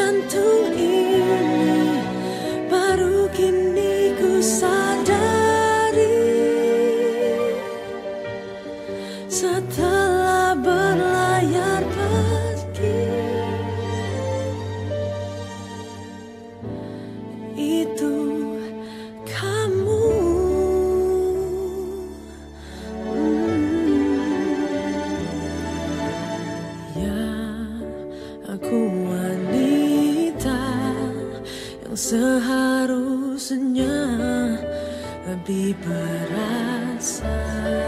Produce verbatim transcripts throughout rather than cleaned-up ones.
jantung ini baru kini ku sadari, setelah berlayar pergi. Itu kamu. Aku wanita yang seharusnya lebih berasa,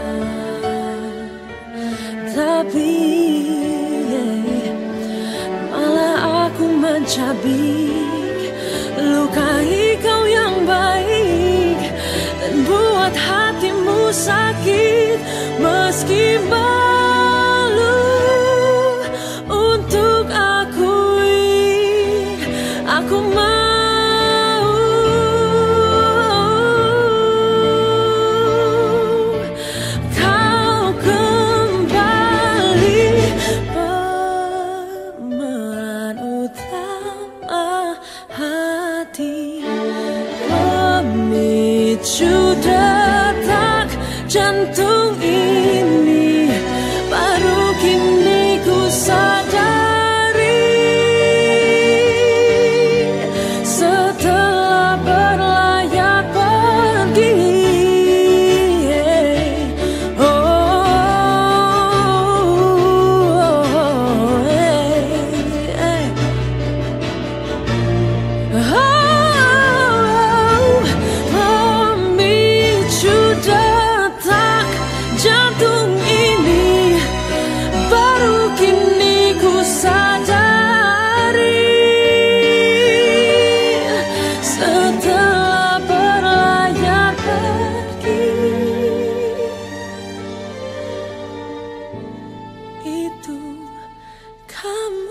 tapi yeah, malah aku mencabik, lukai kau yang baik dan buat hatimu sakit. Meski malu untuk akui, aku mau kau kembali, pemeran utama hati, pemicu detak jantung ini baru kini ku sadari, setelah berlayar pergi. Oh, oh, hey, hey. Oh, pemicu detak jantung ini baru kini ku sadari, setelah berlayar pergi. Itu kamu.